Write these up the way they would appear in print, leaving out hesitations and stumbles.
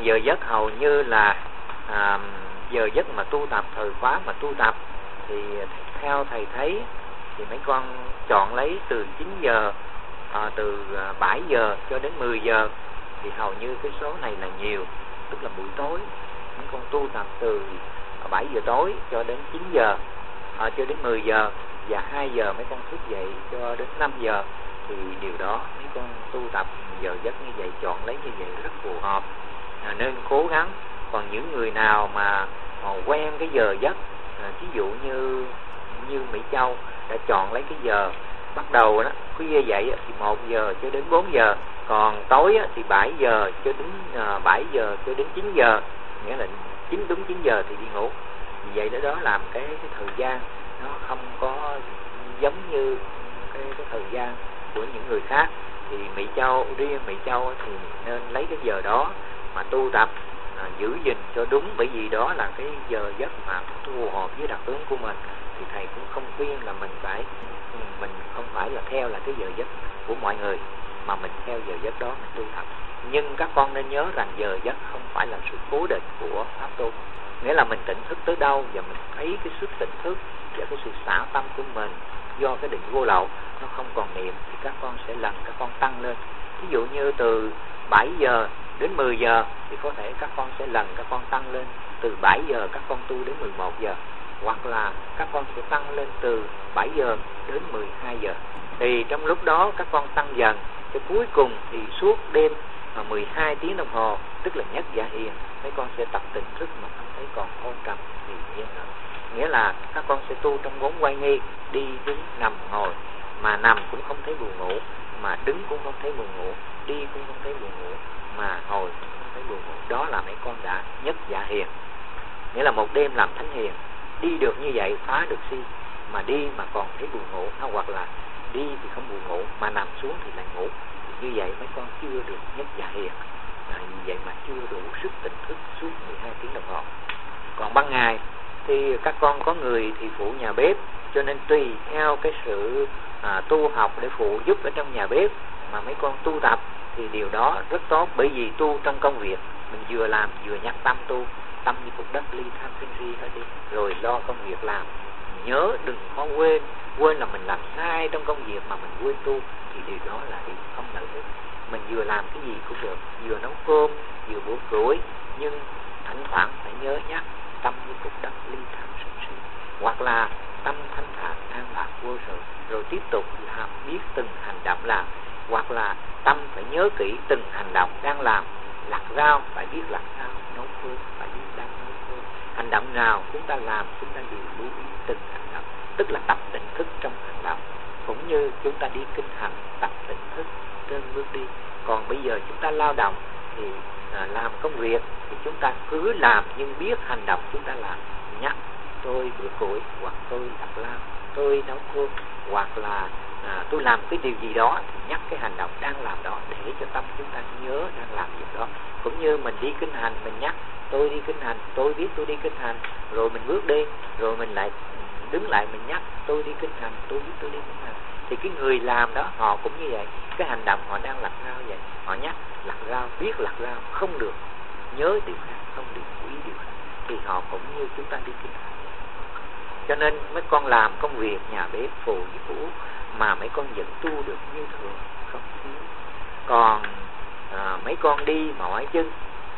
Còn giờ giấc hầu như là giờ giấc mà tu tập, thời khóa mà tu tập thì theo thầy thấy thì mấy con chọn lấy từ 9 giờ, từ 7 giờ cho đến 10 giờ thì hầu như cái số này là nhiều, tức là buổi tối. Mấy con tu tập từ 7 giờ tối cho đến 9 giờ, cho đến 10 giờ, và 2 giờ mấy con thức dậy cho đến 5 giờ thì điều đó mấy con tu tập giờ giấc như vậy, chọn lấy như vậy rất phù hợp, nên cố gắng. Còn những người nào mà quen cái giờ giấc, ví dụ như Mỹ Châu đã chọn lấy cái giờ bắt đầu đó khuya dậy thì 1 giờ cho đến 4 giờ, còn tối thì 7 giờ cho đến 9 giờ, nghĩa là đúng 9 giờ thì đi ngủ. Vì vậy đó làm cái thời gian nó không có giống như cái thời gian của những người khác. Thì riêng Mỹ Châu thì nên lấy cái giờ đó mà tu tập, giữ gìn cho đúng, bởi vì đó là cái giờ giấc mà phù hợp với đặc tướng của mình. Thì thầy cũng không khuyên là mình không phải là theo là cái giờ giấc của mọi người, mà mình theo giờ giấc đó mình tu tập. Nhưng các con nên nhớ rằng giờ giấc không phải là sự cố định của pháp tu. Nghĩa là mình tỉnh thức tới đâu và mình thấy cái sức tỉnh thức và cái sự xả tâm của mình do cái định vô lậu nó không còn niệm thì các con sẽ lần các con tăng lên. Ví dụ như từ 7 giờ đến 10 giờ thì có thể các con sẽ lần các con tăng lên từ 7 giờ các con tu đến 11 giờ, hoặc là các con sẽ tăng lên từ 7 giờ đến 12 giờ. Thì trong lúc đó các con tăng dần, cho cuối cùng thì suốt đêm 12 tiếng đồng hồ, tức là nhất dạ hiền, mấy con sẽ tập tỉnh thức mà không thấy còn hôn trầm thì yên nữa. Nghĩa là các con sẽ tu trong 4 quay nghi, đi đứng nằm ngồi, mà nằm cũng không thấy buồn ngủ, mà đứng cũng không thấy buồn ngủ, đi cũng không thấy buồn ngủ, mà ngồi cũng không thấy buồn ngủ. Đó là mấy con đã nhất dạ hiền. Nghĩa là một đêm làm thánh hiền, đi được như vậy phá được si, mà đi mà còn thấy buồn ngủ, hoặc là đi thì không buồn ngủ mà nằm xuống thì lại ngủ. Thì như vậy mấy con chưa được nhất dạ hiền, vì vậy mà chưa đủ sức tỉnh thức suốt 12 tiếng đồng hồ. Còn ban ngày thì các con có người thì phụ nhà bếp, cho nên tùy theo cái sự tu học để phụ giúp ở trong nhà bếp mà mấy con tu tập thì điều đó rất tốt. Bởi vì tu trong công việc mình vừa làm vừa nhắc tâm tu, tâm như cục đất ly tham sân si hết đi, rồi lo công việc làm. Nhớ đừng có quên là mình làm sai trong công việc mà mình quên tu thì điều đó là điều không lợi ích. Mình vừa làm cái gì cũng được, vừa nấu cơm vừa bổ củi, nhưng thỉnh thoảng phải nhớ nhắc tâm như cục đất ly tham sân si, hoặc là tâm thanh thản an lạc vô sự, rồi tiếp tục làm, biết từng hành động làm, hoặc là tâm phải nhớ kỹ từng hành động đang làm. Lặt rau phải biết lặt rau, nấu cơm phải biết đang nấu cơm. Hành động nào chúng ta làm chúng ta đều lưu ý từng hành động, tức là tập tỉnh thức trong hành động. Cũng như chúng ta đi kinh hành, tập tỉnh thức trên bước đi. Còn bây giờ chúng ta lao động thì làm công việc thì chúng ta cứ làm nhưng biết hành động chúng ta làm, nhắc tôi bữa củi, hoặc tôi lặt rau, tôi nấu cơm, hoặc là tôi làm cái điều gì đó thì nhắc cái hành động đang làm đó để cho tâm chúng ta nhớ đang làm việc đó. Cũng như mình đi kinh hành, mình nhắc tôi đi kinh hành, tôi biết tôi đi kinh hành, rồi mình bước đi, rồi mình lại đứng lại mình nhắc tôi đi kinh hành, tôi biết tôi đi kinh hành. Thì cái người làm đó họ cũng như vậy, cái hành động họ đang lặt rau vậy, họ nhắc lặt rau, biết lặt rau, không được nhớ điều khác, không được quý điều khác, thì họ cũng như chúng ta đi kinh hành. Cho nên mấy con làm công việc nhà bếp phụ với phụ mà mấy con vẫn tu được như thường, không thiếu. Còn mấy con đi mà mỏi chân,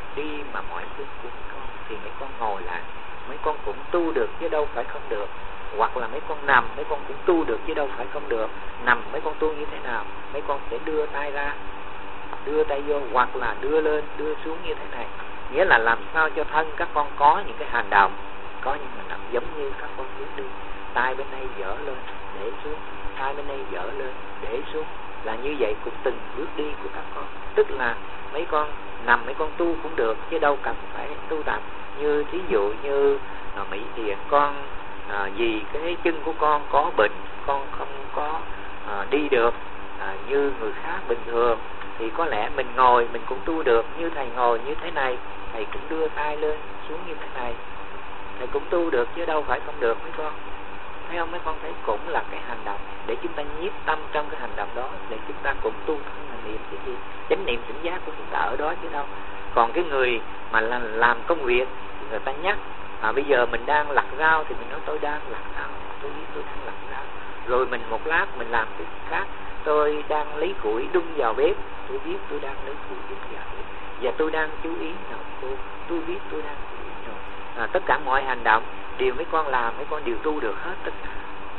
của mấy con thì mấy con ngồi lại, mấy con cũng tu được chứ đâu phải không được. Hoặc là mấy con nằm, mấy con cũng tu được chứ đâu phải không được. Nằm mấy con tu như thế nào? Mấy con sẽ đưa tay ra, đưa tay vô, hoặc là đưa lên, đưa xuống như thế này. Nghĩa là làm sao cho thân các con có những cái hành động, có những hành động giống như các con bước đi. Tay bên đây dở lên, để xuống, tay bên đây dở lên, để xuống. Là như vậy của từng bước đi của các con. Tức là mấy con nằm mấy con tu cũng được chứ đâu cần phải tu tập. Như thí dụ như Mỹ Thiện con vì cái chân của con có bệnh, con không có đi được như người khác bình thường, thì có lẽ mình ngồi mình cũng tu được. Như thầy ngồi như thế này, thầy cũng đưa tay lên xuống như thế này, thầy cũng tu được chứ đâu phải không được mấy con. Thấy không? Mấy con thấy cũng là cái hành động để chúng ta nhiếp tâm trong cái hành động đó, để chúng ta cũng tu thân niệm cái gì, chánh niệm tỉnh giác của chúng ta ở đó chứ đâu. Còn cái người mà làm công việc thì người ta nhắc. Bây giờ mình đang lặt rau thì mình nói tôi đang lặt rau, tôi biết tôi đang lặt rau. Rồi mình một lát mình làm cái khác, tôi đang lấy củi đun vào bếp, tôi biết tôi đang lấy củi đun vào bếp. Và tôi đang chú ý nấu cơm, tôi biết tôi đang chú ý nấu. Tất cả mọi hành động điều mấy con làm, mấy con đều tu được hết tất cả.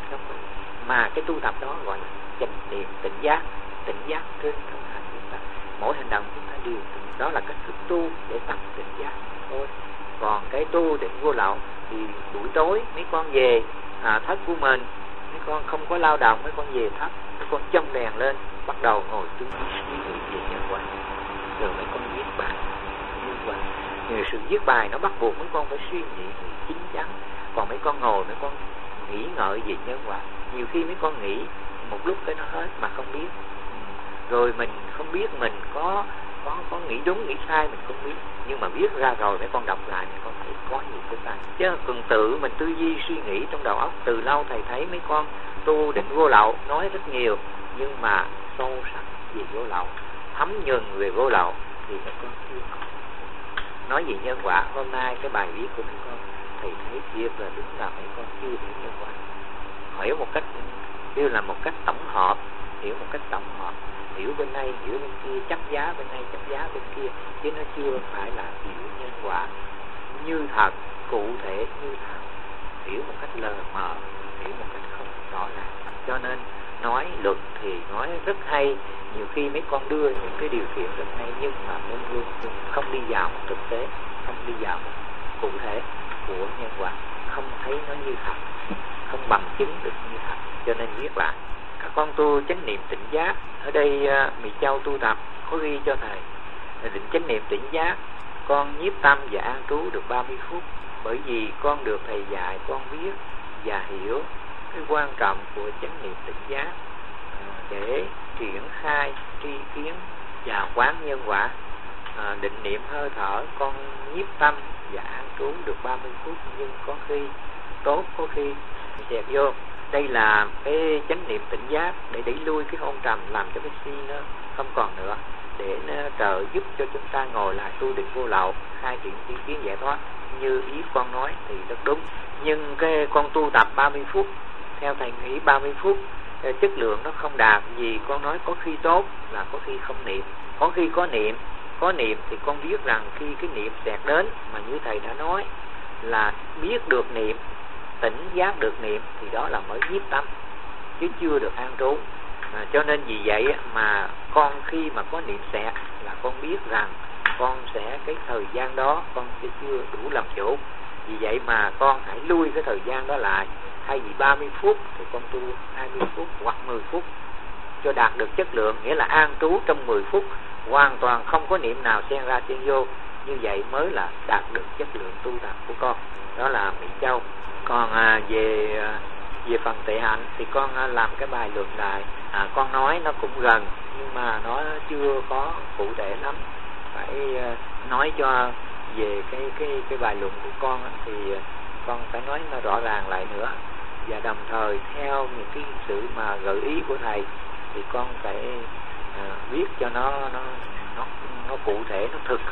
Mà cái tu tập đó gọi là chánh niệm tỉnh giác trên thân hành chúng ta. Mỗi hành động chúng ta đều đó là cách thức tu để tập tỉnh giác thôi. Còn cái tu định vô lậu thì buổi tối mấy con về thất của mình, mấy con không có lao động, mấy con về thất, mấy con châm đèn lên, bắt đầu ngồi tu suy nghĩ về nhân quả, rồi mấy con viết bài nhân quả. Nhiều sự viết bài nó bắt buộc mấy con phải suy nghĩ chín chắn. Còn mấy con ngồi mấy con nghĩ ngợi về nhân quả, nhiều khi mấy con nghĩ một lúc cái nó hết mà không biết. Rồi mình không biết mình có nghĩ đúng nghĩ sai mình không biết, nhưng mà viết ra rồi mấy con đọc lại mấy con thấy có nhiều cái sai. Chứ cần tự mình tư duy suy nghĩ trong đầu óc. Từ lâu thầy thấy mấy con tu định vô lậu nói rất nhiều, nhưng mà sâu sắc về vô lậu, thấm nhuần về vô lậu thì mấy con chưa có. Nói về nhân quả, hôm nay cái bài viết của mấy con thầy thấy thiệt là đúng là mấy con chưa hiểu nhân quả. Hiểu một cách như là một cách tổng hợp, hiểu một cách tổng hợp, hiểu bên này hiểu bên kia, chấp giá bên này chấp giá bên kia, chứ nó chưa phải là hiểu nhân quả như thật, cụ thể như thật, hiểu một cách lờ mờ, hiểu một cách không rõ ràng. Cho nên nói luật thì nói rất hay, nhiều khi mấy con đưa những cái điều kiện rất hay, nhưng mà luôn luôn không đi vào thực tế, không đi vào cụ thể của nhân quả, không thấy nó như thật, không bằng chứng được như thật. Cho nên viết lại các con tu chánh niệm tỉnh giác. Ở đây Mỹ Châu tu tập có ghi cho thầy định chánh niệm tỉnh giác, con nhiếp tâm và an trú được 30 phút. Bởi vì con được thầy dạy, con biết và hiểu cái quan trọng của chánh niệm tỉnh giác để triển khai tri kiến và quán nhân quả. Định niệm hơi thở, con nhiếp tâm và an trú được 30 phút, nhưng có khi tốt, có khi dẹp vô. Đây là cái chánh niệm tỉnh giác để đẩy lui cái hôn trầm, làm cho cái si nó không còn nữa, để nó trợ giúp cho chúng ta ngồi lại tu định vô lậu, khai triển tri kiến giải thoát như ý con nói thì rất đúng. Nhưng cái con tu tập 30 phút theo thầy nghĩ 30 phút chất lượng nó không đạt. Vì con nói có khi tốt là có khi không niệm, có khi có niệm thì con biết rằng khi cái niệm xẹt đến mà như thầy đã nói là biết được niệm, tỉnh giác được niệm thì đó là mới nhiếp tâm, chứ chưa được an trú. Cho nên vì vậy mà con khi mà có niệm xẹt là con biết rằng con sẽ cái thời gian đó con sẽ chưa đủ làm chủ. Vì vậy mà con hãy lui cái thời gian đó lại, thay vì 30 phút thì con tu 20 phút hoặc 10 phút cho đạt được chất lượng, nghĩa là an trú trong 10 phút hoàn toàn không có niệm nào xen ra xen vô. Như vậy mới là đạt được chất lượng tu tập của con. Đó là Mỹ Châu. Còn về phần tệ hạnh thì con làm cái bài luận đài, con nói nó cũng gần nhưng mà nó chưa có cụ thể lắm. Phải nói cho về cái bài luận của con thì con phải nói nó rõ ràng lại nữa, và đồng thời theo những cái sự mà gợi ý của thầy thì con phải viết cho nó cụ thể, nó thực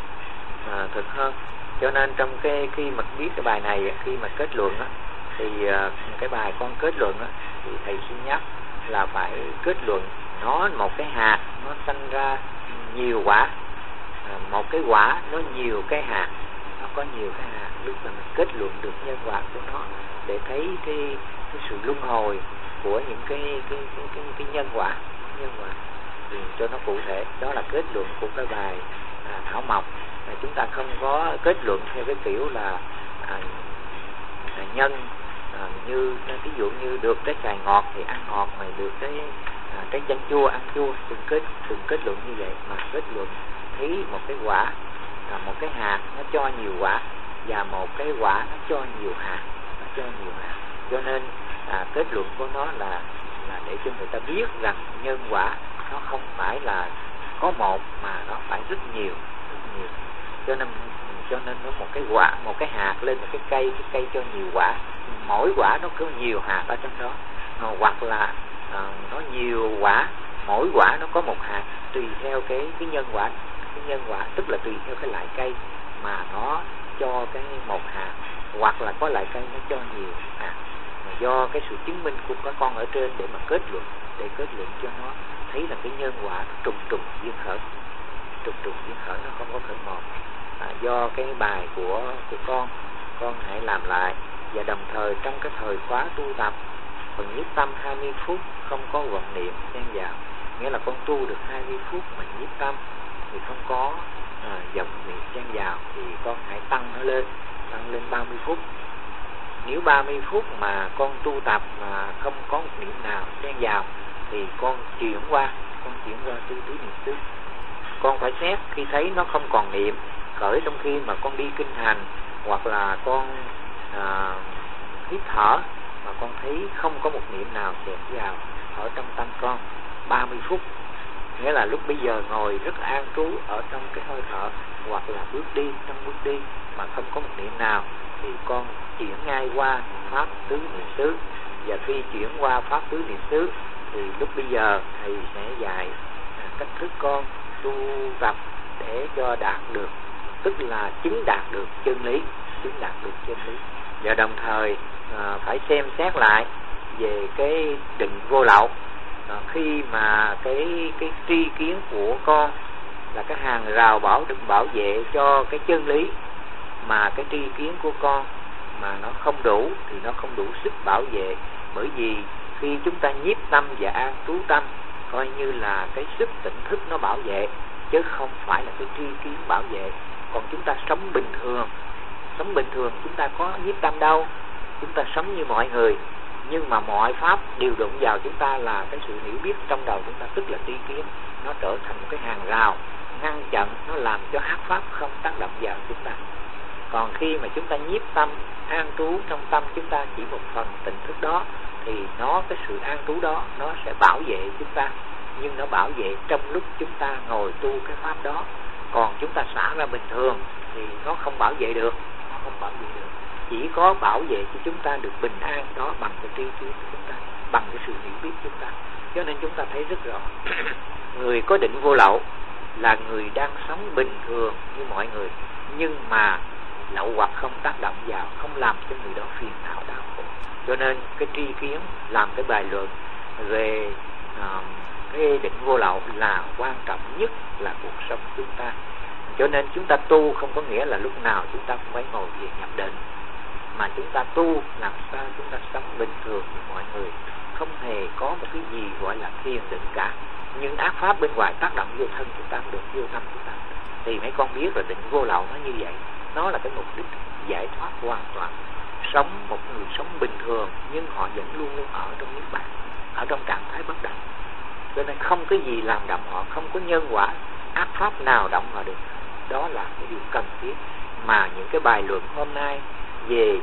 hơn. Cho nên trong khi mà viết cái bài này, khi mà kết luận thì cái bài con kết luận thì thầy xin nhắc là phải kết luận nó một cái hạt nó sanh ra nhiều quả, một cái quả nó nhiều cái hạt, nó có nhiều cái hạt, lúc mà mình kết luận được nhân quả của nó để thấy cái sự luân hồi của những cái nhân quả thì cho nó cụ thể. Đó là kết luận của cái bài Thảo Mộc. Chúng ta không có kết luận theo cái kiểu là nhân như ví dụ như được trái xoài ngọt thì ăn ngọt, mà được trái chanh chua ăn chua. Đừng kết luận như vậy, mà kết luận thấy một cái quả, một cái hạt nó cho nhiều quả, và một cái quả nó cho nhiều hạt, cho nên kết luận của nó là để cho người ta biết rằng nhân quả nó không phải là có một mà nó phải rất nhiều. Cho nên nó một cái quả, một cái hạt lên một cái cây cho nhiều quả, mỗi quả nó có nhiều hạt ở trong đó, hoặc là nó nhiều quả, mỗi quả nó có một hạt, tùy theo cái nhân quả, tức là tùy theo cái loại cây mà nó cho cái một hạt, hoặc là có lại cây nó cho nhiều hạt, mà do cái sự chứng minh của các con ở trên để mà kết luận cho nó thấy là cái nhân quả trùng trùng duyên khởi nó không có khởi một. Do cái bài của con hãy làm lại, và đồng thời trong cái thời khóa tu tập phần nhiếp tâm 20 phút không có vọng niệm xen vào, nghĩa là con tu được 20 phút mà nhiếp tâm thì không có vọng niệm xen vào, thì con hãy tăng lên 30 phút. Nếu 30 phút mà con tu tập mà không có một niệm nào xen vào thì con chuyển qua tư tứ niệm xứ. Con phải xét khi thấy nó không còn niệm khởi trong khi mà con đi kinh hành, hoặc là con hít thở mà con thấy không có một niệm nào xen vào ở trong tâm con 30 phút, nghĩa là lúc bây giờ ngồi rất an trú ở trong cái hơi thở, hoặc là bước đi mà không có một niệm nào, thì con chuyển ngay qua pháp tứ niệm xứ. Và khi chuyển qua pháp tứ niệm xứ thì lúc bây giờ thầy sẽ dạy cách thức con tu tập để cho đạt được, tức là chứng đạt được chân lý. Và đồng thời phải xem xét lại về cái định vô lậu. Khi mà cái tri kiến của con là cái hàng rào bảo vệ cho cái chân lý, mà cái tri kiến của con mà nó không đủ thì nó không đủ sức bảo vệ. Bởi vì khi chúng ta nhiếp tâm và an trú tâm, coi như là cái sức tỉnh thức nó bảo vệ, chứ không phải là cái tri kiến bảo vệ. Còn chúng ta sống bình thường chúng ta có nhiếp tâm đâu, chúng ta sống như mọi người, nhưng mà mọi pháp đều đụng vào chúng ta là cái sự hiểu biết trong đầu chúng ta, tức là tri kiến. Nó trở thành một cái hàng rào ngăn chặn, nó làm cho ác pháp không tác động vào chúng ta. Còn khi mà chúng ta nhiếp tâm an trú trong tâm chúng ta chỉ một phần tỉnh thức đó, thì cái sự an trú đó nó sẽ bảo vệ chúng ta, nhưng nó bảo vệ trong lúc chúng ta ngồi tu cái pháp đó. Còn chúng ta xả ra bình thường thì nó không bảo vệ được, chỉ có bảo vệ cho chúng ta được bình an đó bằng cái tri kiến của chúng ta, bằng cái sự hiểu biết chúng ta. Cho nên chúng ta thấy rất rõ người có định vô lậu là người đang sống bình thường như mọi người, nhưng mà lậu hoặc không tác động vào, không làm cho người đó phiền não đau khổ. Cho nên cái tri kiến làm cái bài luận về cái định vô lậu là quan trọng nhất là cuộc sống chúng ta. Cho nên chúng ta tu không có nghĩa là lúc nào chúng ta cũng phải ngồi về nhập định, mà chúng ta tu làm sao chúng ta sống bình thường như mọi người, không hề có một cái gì gọi là thiền định cả. Nhưng ác pháp bên ngoài tác động vô thân chúng ta được, vô tâm chúng ta, thì mấy con biết là định vô lậu nó như vậy. Nó là cái mục đích giải thoát hoàn toàn, sống một người sống bình thường nhưng họ vẫn luôn luôn ở trong niết bàn, ở trong trạng thái bất động. Cho nên không cái gì làm động họ, không có nhân quả ác pháp nào động họ được. Đó là cái điều cần thiết mà những cái bài luận hôm nay về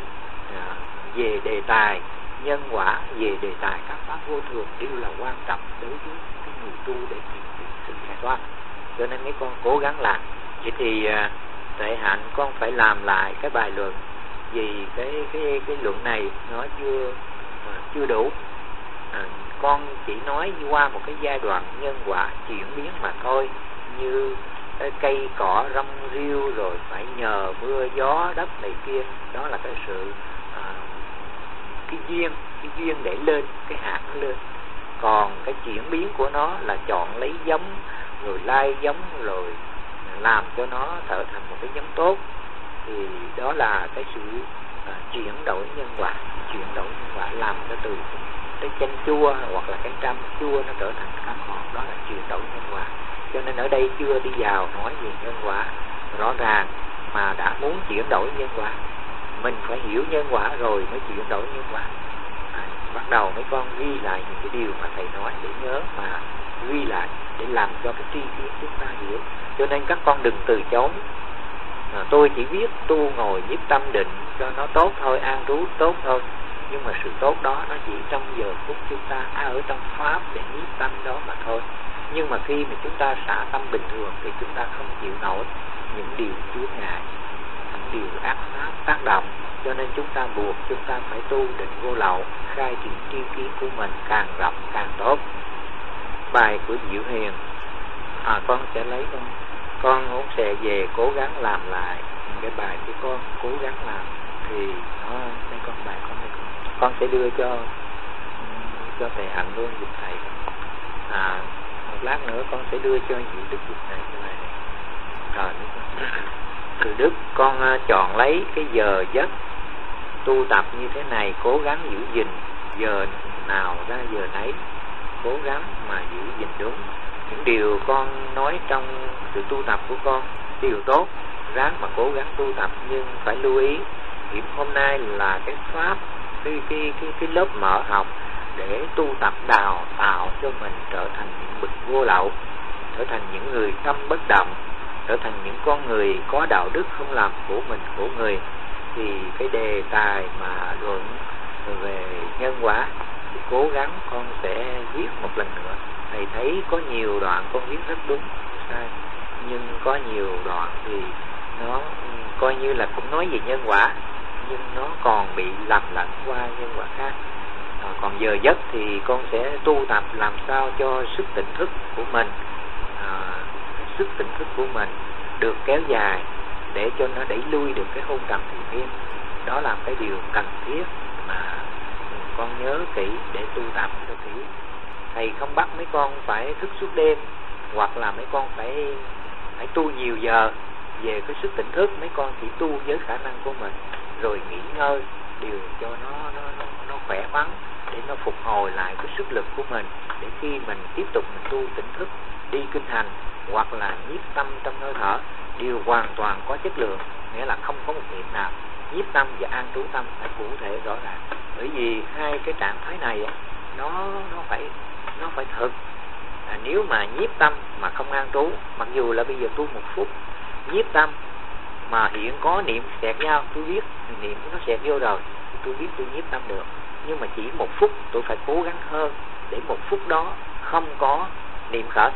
đề tài nhân quả, về đề tài các pháp vô thường đều là quan trọng đối với cái người tu để tìm được sự giải thoát. Cho nên mấy con cố gắng làm. Vậy thì Tuệ Hạnh con phải làm lại cái bài luận, vì cái luận này nó chưa đủ. Con chỉ nói qua một cái giai đoạn nhân quả chuyển biến mà thôi, như cây cỏ rong riêu rồi phải nhờ mưa gió đất này kia, đó là cái sự cái duyên để lên cái hạt nó lên. Còn cái chuyển biến của nó là chọn lấy giống rồi lai giống rồi làm cho nó trở thành một cái giống tốt, thì đó là cái sự chuyển đổi nhân quả. Làm cho từ cái chanh chua hoặc là cái trăm chua nó trở thành cam ngọt, đó là chuyển đổi nhân quả. Cho nên ở đây chưa đi vào nói về nhân quả rõ ràng, mà đã muốn chuyển đổi nhân quả, mình phải hiểu nhân quả rồi mới chuyển đổi nhân quả. Bắt đầu mấy con ghi lại những cái điều mà thầy nói để nhớ, mà ghi lại để làm cho cái tri kiến chúng ta hiểu. Cho nên các con đừng từ chối. Tôi chỉ biết tu ngồi nhiếp tâm định cho nó tốt thôi, an trú tốt thôi, nhưng mà sự tốt đó nó chỉ trong giờ phút chúng ta ở trong pháp để nhiếp tâm đó mà thôi. Nhưng mà khi mà chúng ta xả tâm bình thường thì chúng ta không chịu nổi những điều chướng ngại, những điều ác pháp tác động. Cho nên chúng ta buộc chúng ta phải tu định vô lậu, khai triển tri kiến của mình càng rộng càng tốt. Bài của Diệu Hiền con sẽ lấy con cũng sẽ về cố gắng làm lại cái bài của con cố gắng làm thì mấy con bài con sẽ đưa cho thầy Hạnh luôn giúp thầy. Một lát nữa con sẽ đưa cho vị Đức giúp này cái bài này. Rồi từ Đức con chọn lấy cái giờ giấc tu tập như thế này, cố gắng giữ gìn giờ nào ra giờ nấy, cố gắng mà giữ gìn đúng những điều con nói trong sự tu tập của con, điều tốt, ráng mà cố gắng tu tập. Nhưng phải lưu ý điểm hôm nay là cái pháp, cái lớp mở học để tu tập đào tạo cho mình trở thành những bậc vô lậu, trở thành những người tâm bất động, trở thành những con người có đạo đức, không làm của mình của người. Thì cái đề tài mà luận về nhân quả thì cố gắng con sẽ viết một lần nữa. Thầy thấy có nhiều đoạn con viết rất đúng, sai, nhưng có nhiều đoạn thì nó coi như là cũng nói về nhân quả, nhưng nó còn bị lầm lẫn qua nhân quả khác. Còn giờ giấc thì con sẽ tu tập làm sao cho sức tỉnh thức của mình, sức tỉnh thức của mình được kéo dài để cho nó đẩy lui được cái hôn trầm thị miên. Đó là cái điều cần thiết mà con nhớ kỹ để tu tập cho kỹ. Thầy không bắt mấy con phải thức suốt đêm, hoặc là mấy con phải tu nhiều giờ về cái sức tỉnh thức. Mấy con chỉ tu với khả năng của mình, rồi nghỉ ngơi điều cho nó khỏe khoắn, để nó phục hồi lại cái sức lực của mình, để khi mình tiếp tục mình tu tỉnh thức, đi kinh hành hoặc là nhiếp tâm trong hơi thở đều hoàn toàn có chất lượng. Nghĩa là không có một niệm nào nhiếp tâm và an trú tâm phải cụ thể rõ ràng. Bởi vì hai cái trạng thái này nó phải thực. Nếu mà nhiếp tâm mà không an trú, mặc dù là bây giờ tu 1 phút nhiếp tâm mà hiện có niệm xẹt nhau, tôi biết niệm nó xẹt vô rồi, tôi biết tôi nhiếp tâm được, nhưng mà chỉ 1 phút tôi phải cố gắng hơn để 1 phút đó không có niệm khởi.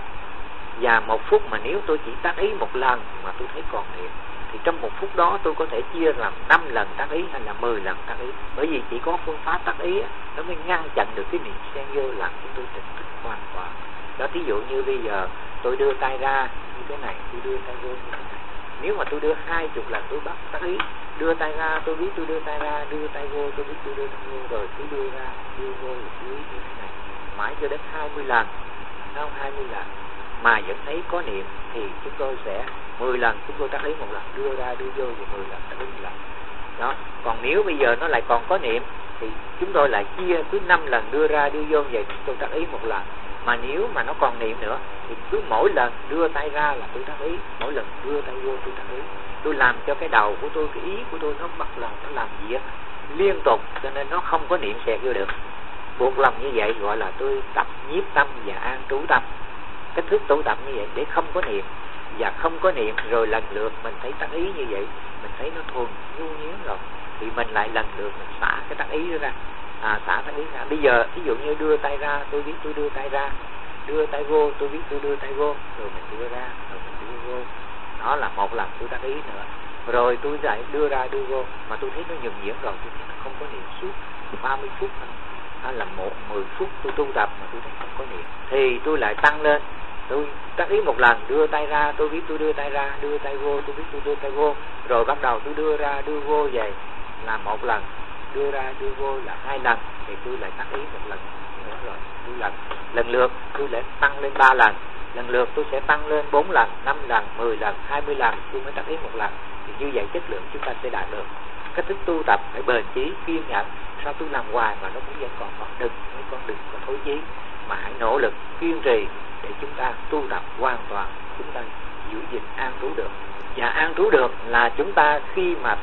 Và 1 phút mà nếu tôi chỉ tác ý 1 lần mà tôi thấy còn niệm, thì trong 1 phút đó tôi có thể chia làm 5 lần tác ý hay là 10 lần tác ý. Bởi vì chỉ có phương pháp tác ý nó mới ngăn chặn được cái niệm xen vô, làm cho tôi tỉnh thức hoàn toàn. Đó, thí dụ như bây giờ tôi đưa tay ra như thế này, tôi đưa tay vô như thế này. Nếu mà tôi đưa 20 lần tôi bắt tác ý, đưa tay ra tôi biết tôi đưa tay ra, đưa tay vô tôi biết tôi đưa tay vô, rồi tôi đưa ra đưa vô dưới như thế này, mãi cho đến 20 lần, không 20 lần mà vẫn thấy có niệm, thì chúng tôi sẽ 10 lần chúng tôi tác ý 1 lần, đưa ra đưa vô và 10 lần tác ý 1 lần. Đó. Còn nếu bây giờ nó lại còn có niệm thì chúng tôi lại chia cứ 5 lần đưa ra đưa vô vậy, chúng tôi tác ý 1 lần. Mà nếu mà nó còn niệm nữa thì cứ mỗi lần đưa tay ra là tôi tác ý, mỗi lần đưa tay vô tôi tác ý. Tôi làm cho cái đầu của tôi, cái ý của tôi nó bắt lòng, nó làm việc liên tục, cho nên nó không có niệm xẹt vô được. Buộc lòng như vậy gọi là tôi tập nhiếp tâm và an trú tâm. Cách thức tu tập như vậy để không có niệm, và không có niệm rồi lần lượt mình thấy tác ý như vậy, mình thấy nó thuần nhu nhuyễn rồi, thì mình lại lần lượt mình xả cái tác ý ra, xả tác ý ra. Bây giờ ví dụ như đưa tay ra tôi biết tôi đưa tay ra, đưa tay vô tôi biết tôi đưa tay vô, rồi mình đưa ra rồi mình đưa vô. Đó là 1 lần tôi tác ý nữa, rồi tôi lại đưa ra đưa vô, mà tôi thấy nó nhuần nhuyễn rồi, tôi thấy nó không có niệm suốt 30 phút hay là 10 phút tôi tu tập mà tôi thấy không có niệm, thì tôi lại tăng lên. Tôi tác ý 1 lần, đưa tay ra tôi biết tôi đưa tay ra, đưa tay vô tôi biết tôi đưa tay vô, rồi bắt đầu tôi đưa ra đưa vô vậy là 1 lần, đưa ra đưa vô là 2 lần, thì tôi lại tác ý 1 lần nữa, rồi tôi lần lượt tôi lại tăng lên 3 lần, lần lượt tôi sẽ tăng lên 4 lần, 5 lần, 10 lần, 20 lần tôi mới tác ý 1 lần. Thì như vậy chất lượng chúng ta sẽ đạt được. Cách thức tu tập phải bền chí, kiên nhẫn. Sao tôi làm hoài mà nó cũng vẫn còn đừng, mấy con đừng có thối chí, mà hãy nỗ lực kiên trì để chúng ta tu tập hoàn toàn, chúng ta giữ gìn an trú được. Và an trú được là chúng ta khi mà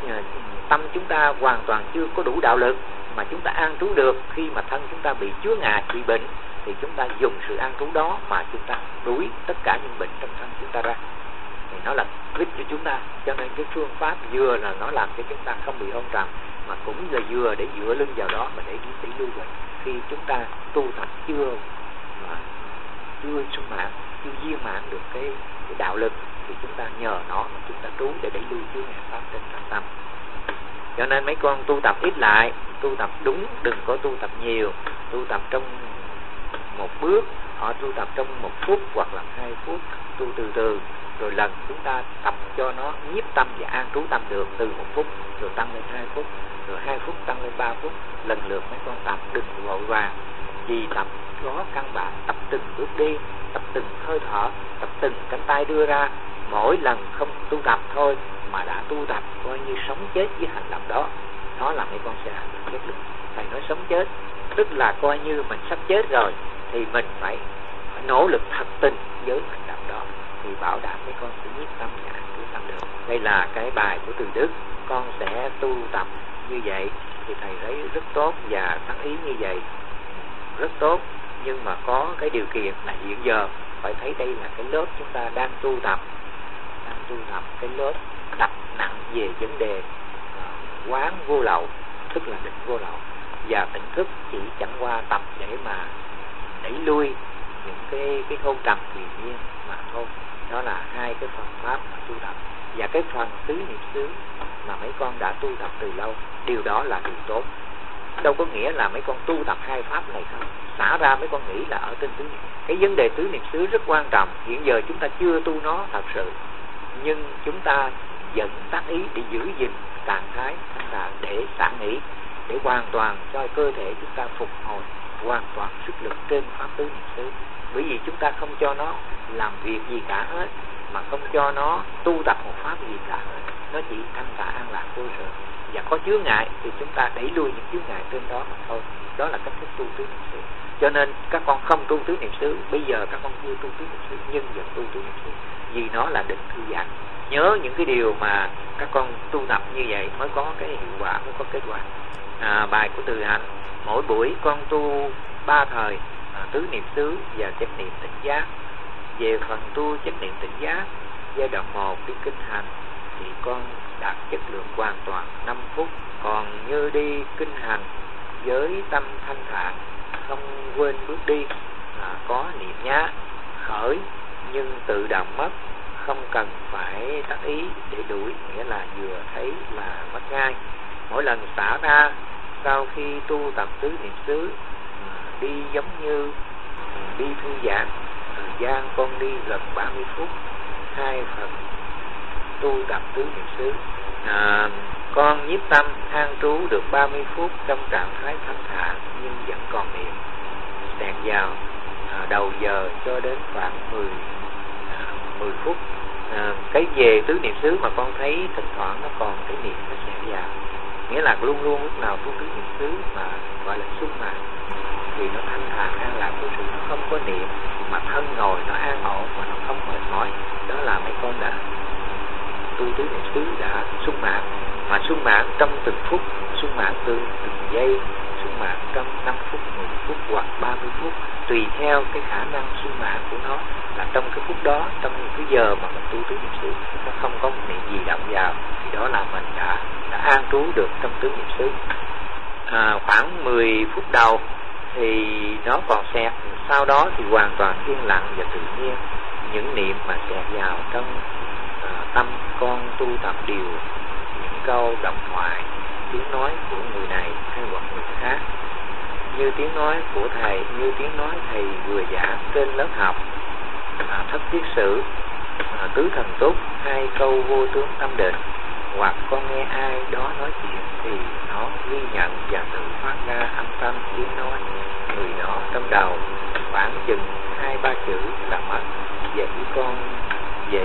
tâm chúng ta hoàn toàn chưa có đủ đạo lực, mà chúng ta an trú được khi mà thân chúng ta bị chướng ngại, bị bệnh, thì chúng ta dùng sự an trú đó mà chúng ta đuổi tất cả những bệnh trong thân chúng ta ra, thì nó là giúp cho chúng ta. Cho nên cái phương pháp vừa là nó làm cho chúng ta không bị hôn trầm, mà cũng là vừa để dựa lưng vào đó mà để lui bệnh. Khi chúng ta tu tập chưa sung mãn, chưa viên mãn được cái đạo lực, thì chúng ta nhờ nó mà chúng ta trú để đẩy lui chướng ngại pháp trên thân tâm. Cho nên mấy con tu tập ít lại, tu tập đúng, đừng có tu tập nhiều. Tu tập trong 1 bước, họ tu tập trong 1 phút hoặc là 2 phút, tu từ từ, rồi lần chúng ta tập cho nó nhiếp tâm và an trú tâm được từ 1 phút rồi tăng lên 2 phút, rồi 2 phút tăng lên 3 phút, lần lượt mấy con tập, đừng vội vàng. Vì tập có căn bản, tập từng bước đi, tập từng hơi thở, tập từng cánh tay đưa ra. Mỗi lần không tu tập thôi mà đã tu tập, coi như sống chết với hành động đó. Đó là mấy con sẽ hành động chất lượng. Thầy nói sống chết tức là coi như mình sắp chết rồi thì mình phải nỗ lực thật tình với hành động đó thì bảo đảm mấy con sẽ nhiếp tâm và an trú tâm được. Đây là cái bài của Từ Đức. Con sẽ tu tập như vậy thì thầy thấy rất tốt, và tác ý như vậy rất tốt. Nhưng mà có cái điều kiện là hiện giờ phải thấy đây là cái lớp chúng ta đang tu tập cái lớp đặt nặng về vấn đề quán vô lậu, tức là định vô lậu, và tỉnh thức chỉ chẳng qua tập để mà đẩy lui những cái hôn trầm tùy nhiên mà thôi. Đó là hai cái phần pháp mà tu tập. Và cái phần tứ niệm xứ mà mấy con đã tu tập từ lâu, điều đó là điều tốt. Đâu có nghĩa là mấy con tu tập hai pháp này không. Xả ra mấy con nghĩ là ở trên tứ niệm. Cái vấn đề tứ niệm xứ rất quan trọng. Hiện giờ chúng ta chưa tu nó thật sự, nhưng chúng ta vẫn tác ý để giữ gìn trạng thái thanh thản để xả nghĩ, để hoàn toàn cho cơ thể chúng ta phục hồi hoàn toàn sức lực trên pháp tứ niệm xứ. Bởi vì chúng ta không cho nó làm việc gì cả hết, mà không cho nó tu tập một pháp gì cả hết. Nó chỉ thanh thản an lạc vô sự, và có chướng ngại thì chúng ta đẩy lui những chướng ngại trên đó mà thôi. Đó là cách thức tu tứ niệm xứ. Cho nên các con không tu tứ niệm xứ. Bây giờ các con chưa tu tứ niệm xứ nhưng vẫn tu tứ niệm xứ, vì nó là định thư giãn. Nhớ những cái điều mà các con tu tập như vậy mới có cái hiệu quả, mới có kết quả. Bài của Từ Hạnh: mỗi buổi con tu 3 thời tứ niệm xứ và chánh niệm tỉnh giác. Về phần tu chánh niệm tỉnh giác giai đoạn 1 đi kinh hành thì con đạt chất lượng hoàn toàn 5 phút. Còn như đi kinh hành với tâm thanh thản, không quên bước đi, có niệm nhá khởi nhưng tự động mất, không cần phải tác ý để đuổi, nghĩa là vừa thấy là mất ngay. Mỗi lần xả ra sau khi tu tập tứ niệm xứ, đi giống như đi thư giãn. Thời gian con đi gần 30 phút, 2 phần tu tập tứ niệm xứ. Con nhiếp tâm an trú được 30 phút trong trạng thái thanh thản nhưng vẫn còn niệm, xẹt vào đầu giờ cho đến khoảng 10 phút. Cái về tứ niệm xứ mà con thấy thỉnh thoảng nó còn cái niệm nó xẹt vào, nghĩa là luôn luôn lúc nào tu tứ niệm xứ mà gọi là sung mãn thì nó thanh thản an lạc của sự, nó không có niệm mà thân ngồi nó an ổn mà nó không mệt mỏi. Đó là mấy con đã tu tứ niệm xứ đã sung mãn, mà sung mãn trong từng phút, sung mãn từng giây, sung mãn trong 5 phút, 10 phút hoặc 30 phút, tùy theo cái khả năng sung mãn của nó. Là trong cái phút đó, trong cái giờ mà mình tu tứ niệm xứ, nó không có một niệm gì động vào thì đó là mình đã an trú được trong tứ niệm xứ. Khoảng 10 phút đầu thì nó còn xẹt, sau đó thì hoàn toàn yên lặng và tự nhiên. Những niệm mà xẹt vào trong tâm con tu tập đều những câu động thoại, tiếng nói của người này hay hoặc người khác, như tiếng nói của thầy, như tiếng nói thầy vừa giảng trên lớp học, thất thiết sử, tứ thần túc, hai câu vô tướng tâm định, hoặc con nghe ai đó nói chuyện thì nó ghi nhận và tự phát ra âm thanh tiếng nói người đó trong đầu, khoảng chừng 2-3 chữ là mất. Vậy con vậy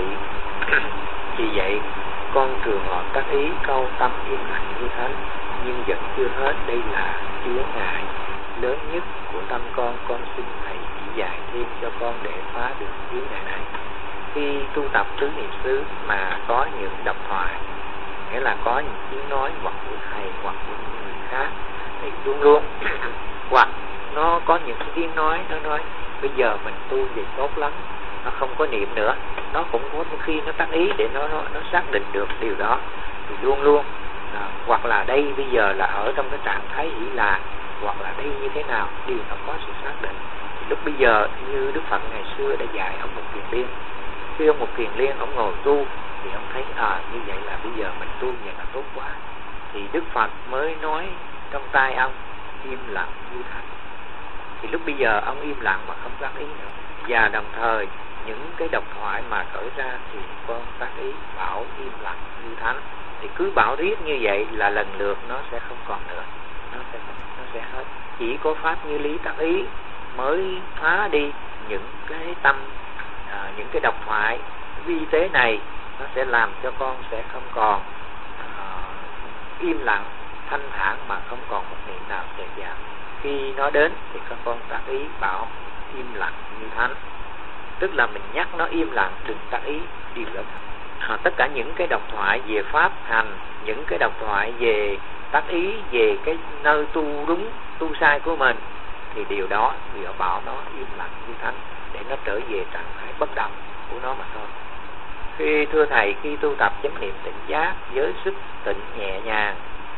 vì vậy con trường hợp tác ý câu tâm im lặng như thế, nhưng vẫn chưa hết. Đây là chướng ngại lớn nhất của tâm con xin thầy chỉ dạy thêm cho con để phá được chướng ngại này. Khi tu tập tứ niệm xứ mà có những độc thoại, nghĩa là có những tiếng nói hoặc của thầy hoặc của người khác, thì luôn luôn hoặc nó có những tiếng nói, nó nói bây giờ mình tu về tốt lắm, nó không có niệm nữa, nó cũng có khi nó tác ý để nó xác định được điều đó, thì luôn luôn hoặc là đây bây giờ là ở trong cái trạng thái hỷ lạc, hoặc là đây như thế nào, điều nó có sự xác định. Thì lúc bây giờ như Đức Phật ngày xưa đã dạy ông Một Kiền Liên, khi ông Một Kiền Liên ông ngồi tu thì ông thấy như vậy là bây giờ mình tu vậy là tốt quá, thì Đức Phật mới nói trong tai ông im lặng như thật. Thì lúc bây giờ ông im lặng mà không tác ý nữa, và đồng thời những cái độc thoại mà khởi ra thì con tác ý bảo im lặng như thánh. Thì cứ bảo riết như vậy là lần lượt nó sẽ không còn nữa, nó sẽ hết. Chỉ có pháp như lý tác ý mới phá đi những cái tâm, những cái độc thoại vi tế này. Nó sẽ làm cho con sẽ không còn im lặng thanh thản mà không còn một niệm nào xẹt vào. Khi nó đến thì các con tác ý bảo im lặng như thánh, tức là mình nhắc nó im lặng, đừng tác ý điều đó. Tất cả những cái độc thoại về pháp hành, những cái độc thoại về tác ý về cái nơi tu đúng tu sai của mình, thì điều đó điều bảo nó im lặng như thánh để nó trở về trạng thái bất động của nó mà thôi. Thưa thầy, khi tu tập chánh niệm tỉnh giác với sức tịnh nhẹ nhàng,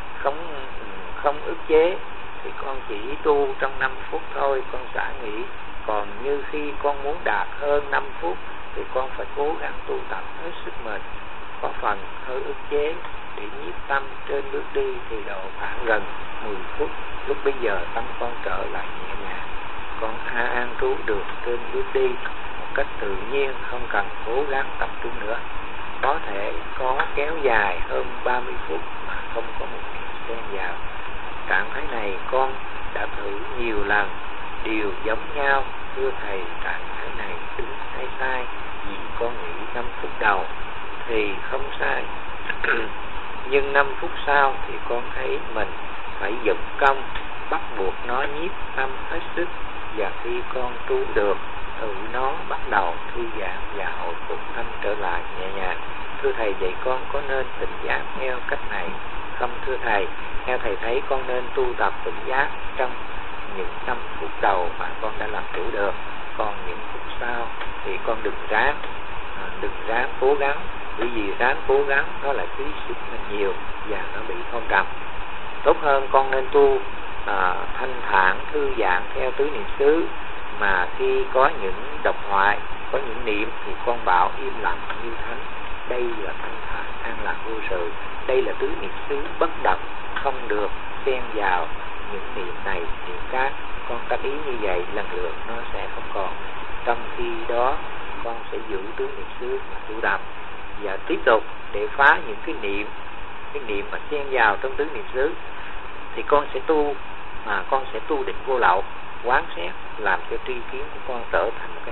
không ức chế, thì con chỉ tu trong 5 phút thôi, con xả nghỉ. Còn như khi con muốn đạt hơn 5 phút thì con phải cố gắng tu tập hết sức mình. Có phần hơi ức chế để nhiếp tâm trên bước đi thì độ khoảng gần 10 phút. Lúc bây giờ tâm con trở lại nhẹ nhàng, con an trú được trên bước đi một cách tự nhiên, không cần cố gắng tập trung nữa. Có thể có kéo dài hơn 30 phút mà không có một niệm xen vào. Trạng thái này con đã thử nhiều lần, đều giống nhau. Thưa thầy, trạng thái này đúng hay sai? Vì con nghĩ 5 phút đầu thì không sai nhưng 5 phút sau thì con thấy mình phải dụng công bắt buộc nó nhiếp tâm hết sức, và khi con tu được tự nó bắt đầu thư giãn và hồi phục tâm trở lại nhẹ nhàng. Thưa thầy, vậy con có nên tỉnh giác theo cách này không thưa thầy? Theo thầy thấy con nên tu tập tỉnh giác trong những 5 phút đầu mà con đã làm chủ được, còn những phút sau thì con đừng ráng cố gắng, bởi vì ráng cố gắng nó lại phí sức mình nhiều và nó bị không trầm. Tốt hơn con nên tu thanh thản thư giãn theo tứ niệm xứ, mà khi có những độc thoại, có những niệm thì con bảo im lặng như thánh. Đây là thanh thản an lạc vô sự, đây là tứ niệm xứ bất động, không được xen vào những niệm này niệm khác. Con tác ý như vậy lần lượt nó sẽ không còn. Trong khi đó con sẽ giữ tứ niệm xứ mà tu tập, và tiếp tục để phá những cái niệm mà xen vào trong tứ niệm xứ thì con sẽ tu định vô lậu, quán xét làm cho tri kiến của con trở thành một cái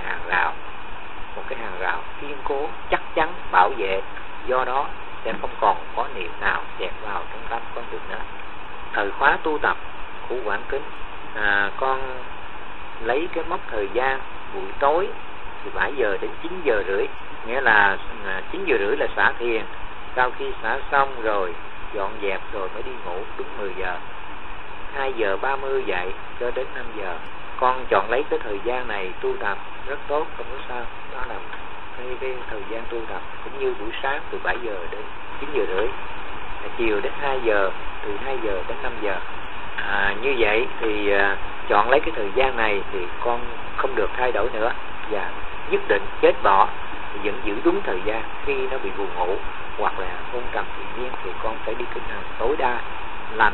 hàng rào kiên cố chắc chắn bảo vệ. Do đó sẽ không còn có niệm nào xẹt vào trong tâm con được nữa. Thời khóa tu tập của Quảng Kính, con lấy cái mốc thời gian buổi tối từ 7 giờ đến 9 giờ rưỡi, nghĩa là 9 giờ rưỡi là xả thiền. Sau khi xả xong rồi dọn dẹp rồi mới đi ngủ đúng 10 giờ. 2 giờ 30 dậy cho đến 5 giờ. Con chọn lấy cái thời gian này tu tập rất tốt, không có sao. Đó là cái thời gian tu tập. Cũng như buổi sáng từ 7 giờ đến 9 giờ rưỡi, chiều đến 2 giờ, từ 2 giờ đến 5 giờ. Như vậy thì chọn lấy cái thời gian này thì con không được thay đổi nữa, và nhất định chết bỏ thì vẫn giữ đúng thời gian. Khi nó bị buồn ngủ hoặc là hôn trầm tự nhiên thì con phải đi kinh hành tối đa, làm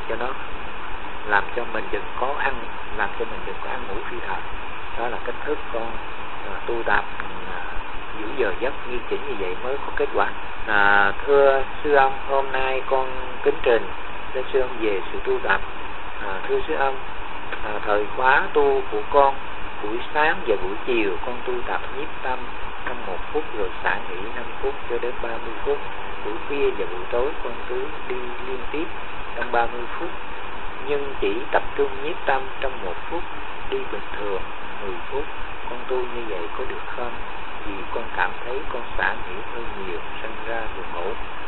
cho mình đừng có ăn ngủ phi thời. Đó là cách thức con tu tập giữ giờ giấc nghiêm chỉnh như vậy mới có kết quả. Thưa sư ông, hôm nay con kính trình lên sư ông về sự tu tập. Thưa sư ông, thời khóa tu của con buổi sáng và buổi chiều con tu tập nhiếp tâm trong 1 phút rồi xả nghỉ 5 phút cho đến 30 phút. Buổi khuya và buổi tối con cứ đi liên tiếp trong 30 phút, nhưng chỉ tập trung nhiếp tâm trong 1 phút, đi bình thường 10 phút. Con tu như vậy có được không? Vì con cảm thấy con xả nghỉ hơi nhiều, sinh ra buồn ngủ.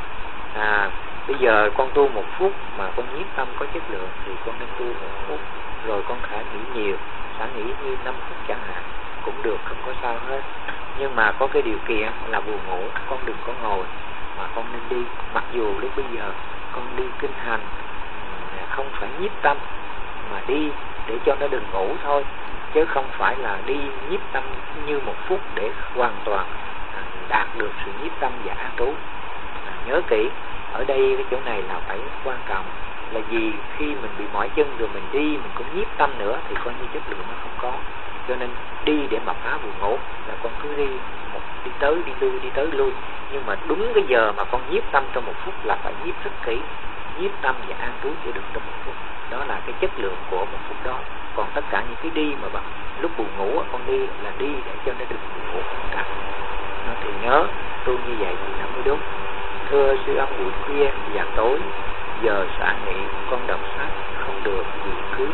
Bây giờ con tu 1 phút mà con nhiếp tâm có chất lượng thì con nên tu 1 phút, rồi con khả nghỉ nhiều, xả nghỉ như 5 phút chẳng hạn, cũng được, không có sao hết. Nhưng mà có cái điều kiện là buồn ngủ, con đừng có ngồi mà con nên đi. Mặc dù lúc bây giờ con đi kinh hành không phải nhiếp tâm, mà đi để cho nó đừng ngủ thôi, chứ không phải là đi nhiếp tâm như 1 phút để hoàn toàn đạt được sự nhiếp tâm và an trú. Nhớ kỹ, ở đây cái chỗ này là phải quan trọng, là vì khi mình bị mỏi chân rồi mình đi mình cũng nhiếp tâm nữa thì coi như chất lượng nó không có. Cho nên đi để mà phá buồn ngủ là con cứ đi đi tới lui. Nhưng mà đúng cái giờ mà con nhiếp tâm trong 1 phút là phải nhiếp rất kỹ, nhiếp tâm và an trú chỉ được trong 1 phút. Đó là cái chất lượng của 1 phút đó. Còn tất cả những cái đi mà bằng lúc buồn ngủ con đi là đi để cho nó đừng buồn ngủ không cả. Nó thì nhớ tu như vậy thì nó mới đúng. Thưa sư ông, buổi khuya và tối giờ xả nghỉ con đọc sách không được, vì cứ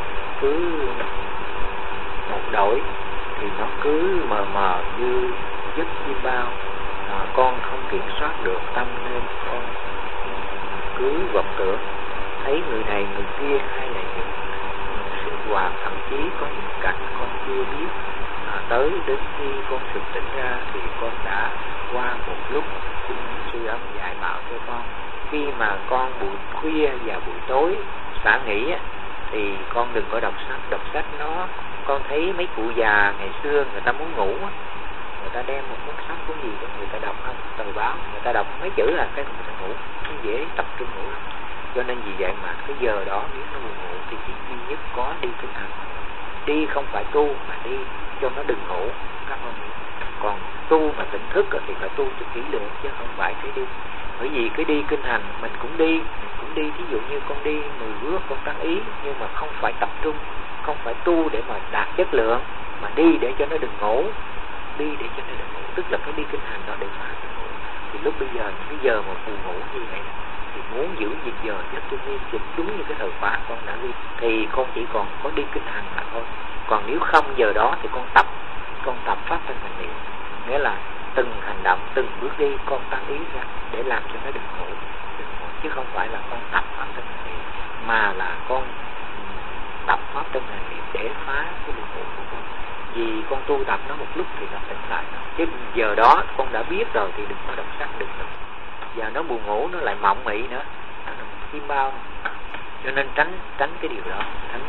một đổi thì nó cứ mờ mờ như giấc chim bao. Con không kiểm soát được tâm nên con cứ vọng tưởng thấy người này người kia, hay là những sinh hoạt, thậm chí có những cảnh con chưa biết. Tới đến khi con sực tỉnh ra thì con đã qua một lúc. Xin sư ông dạy bảo cho con, khi mà con buổi khuya và buổi tối xả nghỉ thì con đừng có đọc sách. Đọc sách nó, con thấy mấy cụ già ngày xưa người ta muốn ngủ, người ta đem một cuốn sách cuốn gì đó người ta đọc không, tờ báo người ta đọc mấy chữ là cái người ta ngủ, nó dễ tập trung ngủ lắm. Cho nên vì vậy mà cái giờ đó nếu nó buồn ngủ thì chỉ duy nhất có đi kinh hành. Đi không phải tu mà đi cho nó đừng ngủ các ông. Còn tu mà tỉnh thức thì phải tu cho kỹ lưỡng chứ không phải cái đi. Bởi vì cái đi kinh hành mình cũng đi, thí dụ như con đi 10 bước con tăng ý, nhưng mà không phải tập trung, không phải tu để mà đạt chất lượng, mà đi để cho nó đừng ngủ, đi để cho nó đừng ngủ, tức là cái đi kinh hành đó để phá cái ngủ. Thì lúc bây giờ những cái giờ mà buồn ngủ như vậy thì muốn giữ gìn giờ cho tôi nghiêm chỉnh đúng như cái thời khóa con đã ghi thì con chỉ còn có đi kinh hành mà thôi. Còn nếu không giờ đó thì con tập pháp thân hành niệm, nghĩa là từng hành động, từng bước đi con tăng ý ra để làm cho nó đừng ngủ, chứ không phải là con tập pháp thân hành niệm, mà là con tập pháp thân hành niệm để phá cái buồn ngủ của con. Vì con tu tập nó một lúc thì nó tỉnh lại, chứ giờ đó con đã biết rồi thì đừng có đọc sách, đừng đọc. Giờ nó buồn ngủ nó lại mộng mị nữa, nó là một chim bao, cho nên tránh cái điều đó,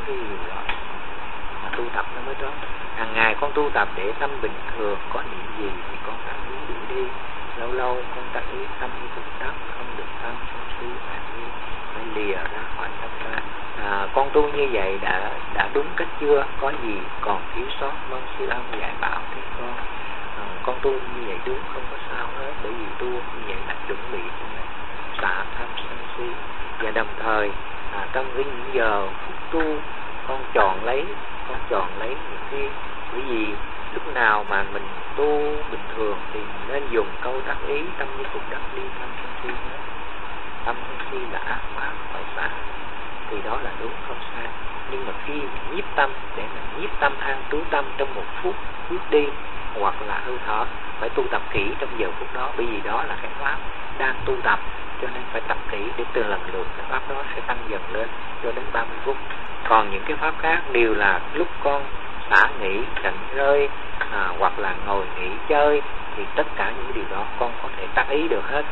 mà tu tập nó mới tốt. Hàng ngày con tu tập để tâm bình thường, có niệm gì thì con tác ý đuổi đi, lâu con tác ý tâm như cục đất, không được tham sân si mạn nghi, phải lìa ra khỏi tâm ra. Con tu như vậy đã đúng cách chưa? Có gì còn thiếu sót mong sư ông dạy bảo thế con. Con tu như vậy đúng, không có sao hết, bởi vì tu như vậy là chuẩn bị cho mình xả tham sân si. Và đồng thời trong những giờ phút tu con chọn lấy những cái, bởi vì lúc nào mà mình tu bình thường thì nên dùng câu tác ý tâm như cục đất ly tham sân si nữa. Tâm sân si là ác pháp phải xả, thì đó là đúng, không sai. Nhưng mà khi mình nhiếp tâm, để mình nhiếp tâm an trú tâm trong 1 phút bước đi hoặc là hơi thở, phải tu tập kỹ trong giờ phút đó, bởi vì đó là cái pháp đang tu tập, cho nên phải tập kỹ để từ lần lượt cái pháp đó sẽ tăng dần lên cho đến 30 phút. Còn những cái pháp khác đều là lúc con xả nghỉ, rảnh rơi hoặc là ngồi nghỉ chơi, thì tất cả những cái điều đó con có thể tác ý được hết,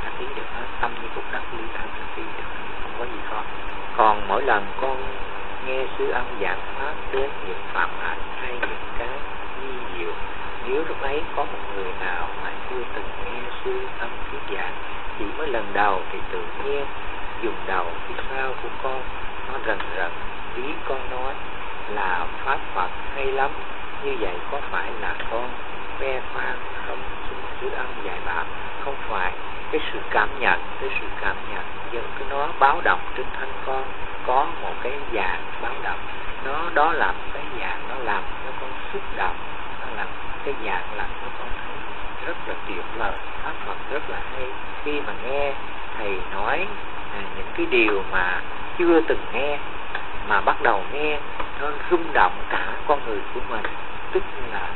tâm như cục đất ly tham sân si được, không có gì khó. Còn mỗi lần con nghe sư ông giảng pháp đến những phạm hạnh hay những cái vi diệu, nếu lúc ấy có một người nào mà chưa từng nghe sư ông thuyết giảng, chỉ mới lần đầu thì tự nhiên dùng đầu phía sau của con nó rần ý con nói là pháp Phật hay lắm, như vậy có phải là con khoe khoang không? Xin sư ông dạy bảo. Không phải, cái sự cảm nhận giờ cái nó báo động trên thân con, có một cái dạng báo động, đó là một cái dạng nó làm cho con xúc động, nó làm cái dạng làm cho con thấy rất là tuyệt vời, pháp Phật rất là hay. Khi mà nghe thầy nói những cái điều mà chưa từng nghe, mà bắt đầu nghe nó rung động cả con người của mình, tức là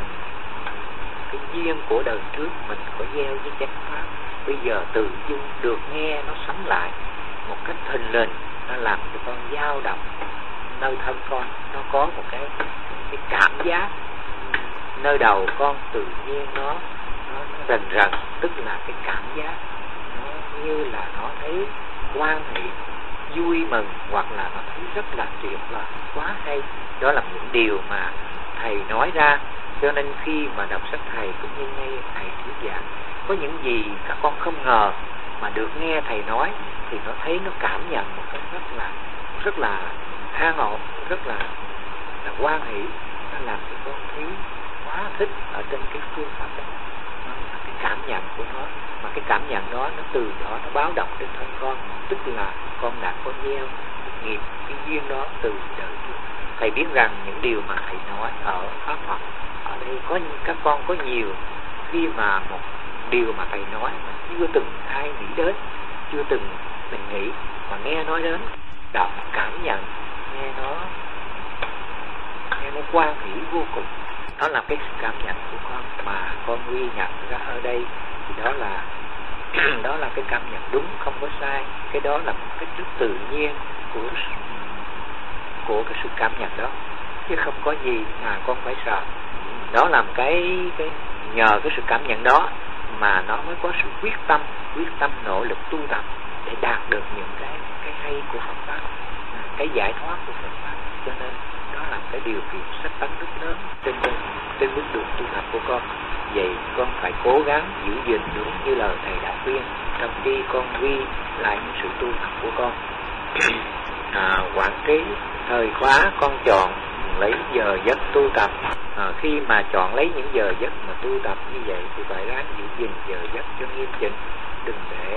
cái duyên của đời trước mình có gieo với chánh pháp, bây giờ tự dưng được nghe nó sống lại một cách thình lình, nó làm cho con dao động nơi thân con, nó có một cái cảm giác nơi đầu con tự nhiên nó rần, tức là cái cảm giác nó như là nó thấy hoan hỷ, vui mừng, hoặc là nó thấy rất là tuyệt vời, quá hay. Đó là những điều mà thầy nói ra, cho nên khi mà đọc sách thầy cũng như nghe thầy thuyết giảng, có những gì các con không ngờ mà được nghe thầy nói thì nó thấy, nó cảm nhận một cách rất là an ổn, rất là hoan hỷ, nó làm cho con thấy quá quá thích ở trên cái phương pháp đó. Nó là cái cảm nhận của nó, mà cái cảm nhận đó nó từ đó nó báo động trên thân con, tức là con đã có gieo nghiệp cái duyên đó từ đời trước. Thầy biết rằng những điều mà thầy nói ở pháp Phật ở đây có các con có nhiều khi mà một điều mà thầy nói mà chưa từng ai nghĩ đến, chưa từng mình nghĩ mà nghe nói đến, đọc cảm nhận, nghe nó quan hỷ vô cùng. Đó là cái cảm nhận của con mà con ghi nhận ra ở đây, thì đó là cái cảm nhận đúng, không có sai. Cái đó là một cái rất tự nhiên của cái sự cảm nhận đó, chứ không có gì mà con phải sợ. Đó là một cái nhờ cái sự cảm nhận đó mà nó mới có sự quyết tâm nỗ lực tu tập để đạt được những cái hay của Phật pháp, cái giải thoát của Phật pháp. Cho nên đó là cái điều kiện sách tấn rất lớn trên bước đường tu tập của con. Vậy con phải cố gắng giữ gìn đúng như lời thầy đã khuyên trong khi con ghi lại những sự tu tập của con. Quản cái thời khóa con chọn lấy giờ giấc tu tập. Khi mà chọn lấy những giờ giấc mà tu tập như vậy thì phải ráng giữ gìn giờ giấc cho nghiêm chỉnh, đừng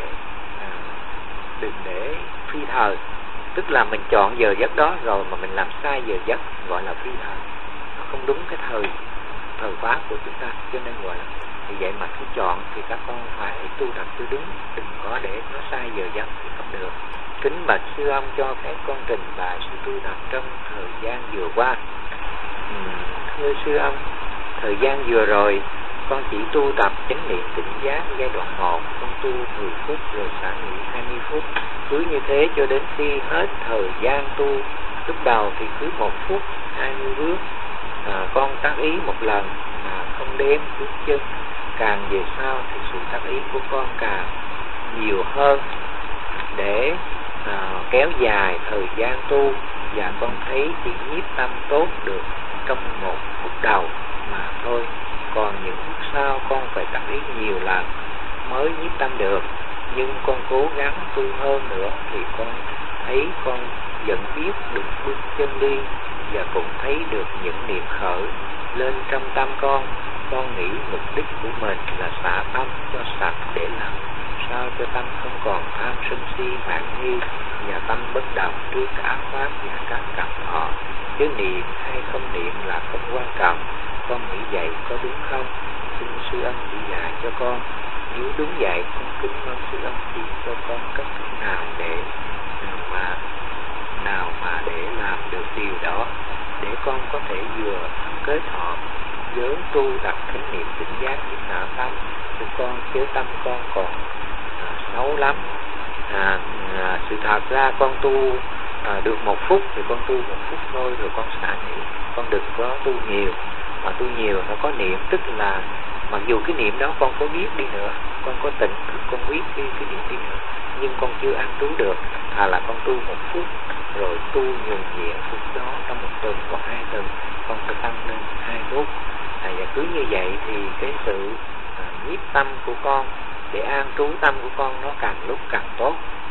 để phi thời. Tức là mình chọn giờ giấc đó rồi mà mình làm sai giờ giấc gọi là phi thời, nó không đúng cái thời khóa của chúng ta, cho nên gọi là vì vậy mà khi chọn thì các con phải tu tập cho đúng, đừng có để nó sai giờ giấc thì không được. Kính bạch sư ông cho phép con trình bày sự tu tập trong thời gian vừa qua. Thưa sư ông, thời gian vừa rồi con chỉ tu tập chánh niệm tỉnh giác giai đoạn 1, con tu 10 phút rồi xả nghỉ 20 phút. Cứ như thế cho đến khi hết thời gian tu. Lúc đầu thì cứ 1 phút 20 bước, con tác ý một lần mà không đếm bước chân. Càng về sau thì sự tác ý của con càng nhiều hơn để kéo dài thời gian tu, và con thấy chỉ nhiếp tâm tốt được trong 1 phút đầu mà thôi. Còn những phút sau con phải tác ý nhiều lần mới nhiếp tâm được. Nhưng con cố gắng tu hơn nữa thì con thấy con vẫn biết được bước chân đi, và cũng thấy được những niệm khởi lên trong tâm con. Con nghĩ mục đích của mình là xả tâm cho sạch để làm sao cho tâm không còn tham sân si mạn nghi, và tâm bất động trước cả pháp và các cảm thọ. Chứ niệm hay không niệm là không quan trọng. Con nghĩ vậy có đúng không? Xin sư ông chỉ dạy cho con. Nếu đúng vậy, con kính mong sư ông chỉ cho con cách nào để làm được điều đó, để con có thể vừa kết hợp với tu tập chánh niệm tỉnh giác với xả tâm của con, chứ tâm con còn xấu lắm. Sự thật ra con tu được 1 phút thì con tu 1 phút thôi rồi con xả nghỉ. Con đừng có tu nhiều, mà tu nhiều nó có niệm, tức là mặc dù cái niệm đó con có biết đi nữa, con có tỉnh thức con biết cái niệm đi nữa, nhưng con chưa an trú được. Là con tu 1 phút rồi tu nhiều nhẹ phút đó trong 1 tuần hoặc 2 tuần con phải tăng lên 2 phút. Và cứ như vậy thì cái sự nhiếp tâm của con để an trú tâm của con nó càng lúc càng tốt,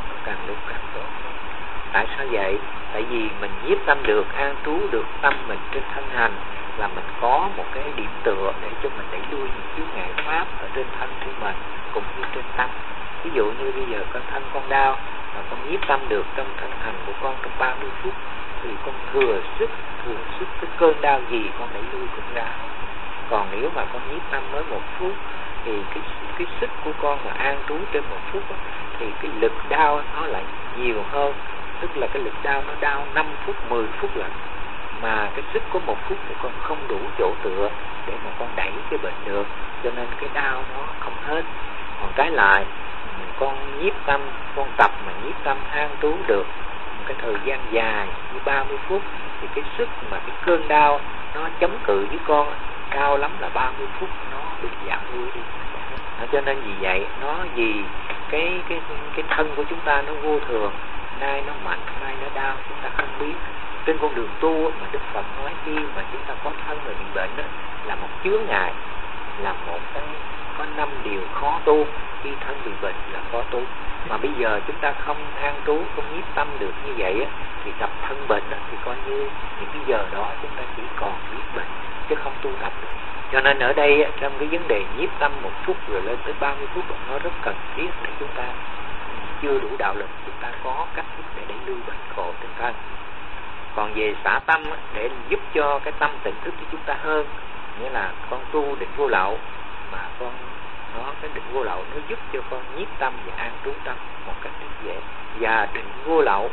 Tại sao vậy? Tại vì mình nhiếp tâm được, an trú được tâm mình trên thân hành, là mình có một cái điểm tựa để cho mình đẩy lui những chướng ngại pháp ở trên thân của mình cũng như trên tâm. Ví dụ như bây giờ thân con đau mà con nhiếp tâm được trong thân hành của con trong 30 phút thì con thừa sức cái cơn đau gì con đẩy lui cũng ra. Còn nếu mà con nhiếp tâm mới 1 phút thì cái sức của con mà an trú trên 1 phút đó, thì cái lực đau nó lại nhiều hơn, tức là cái lực đau nó đau 5 phút 10 phút lần, mà cái sức của 1 phút thì con không đủ chỗ tựa để mà con đẩy cái bệnh được, cho nên cái đau nó không hết. Còn cái lại con nhiếp tâm, con tập mà nhiếp tâm an trú được một cái thời gian dài như 30 phút thì cái sức mà cái cơn đau nó chống cự với con cao lắm là 30 phút nó bị giảm lui đi. Cho nên vì vậy vì cái thân của chúng ta nó vô thường, nay nó mạnh, nay nó đau, chúng ta không biết. Trên con đường tu mà Đức Phật nói khi mà chúng ta có thân rồi bị bệnh đó, là một chướng ngại, là một cái có 5 điều khó tu. Khi thân bị bệnh là khó tu, mà bây giờ chúng ta không an trú, không nhiếp tâm được như vậy á, thì gặp thân bệnh á, thì coi như những cái giờ đó chúng ta chỉ còn biết bệnh, chứ không tu tập được. Cho nên ở đây trong cái vấn đề nhiếp tâm 1 phút rồi lên tới 30 phút nó rất cần thiết để chúng ta chưa đủ đạo lực, chúng ta có cách thức để đẩy lui bệnh khổ tinh thân. Còn về xả tâm để giúp cho cái tâm tỉnh thức của chúng ta hơn, nghĩa là con tu định vô lậu mà cái định vô lậu nó giúp cho con nhiếp tâm và an trú tâm một cách rất dễ. Và định vô lậu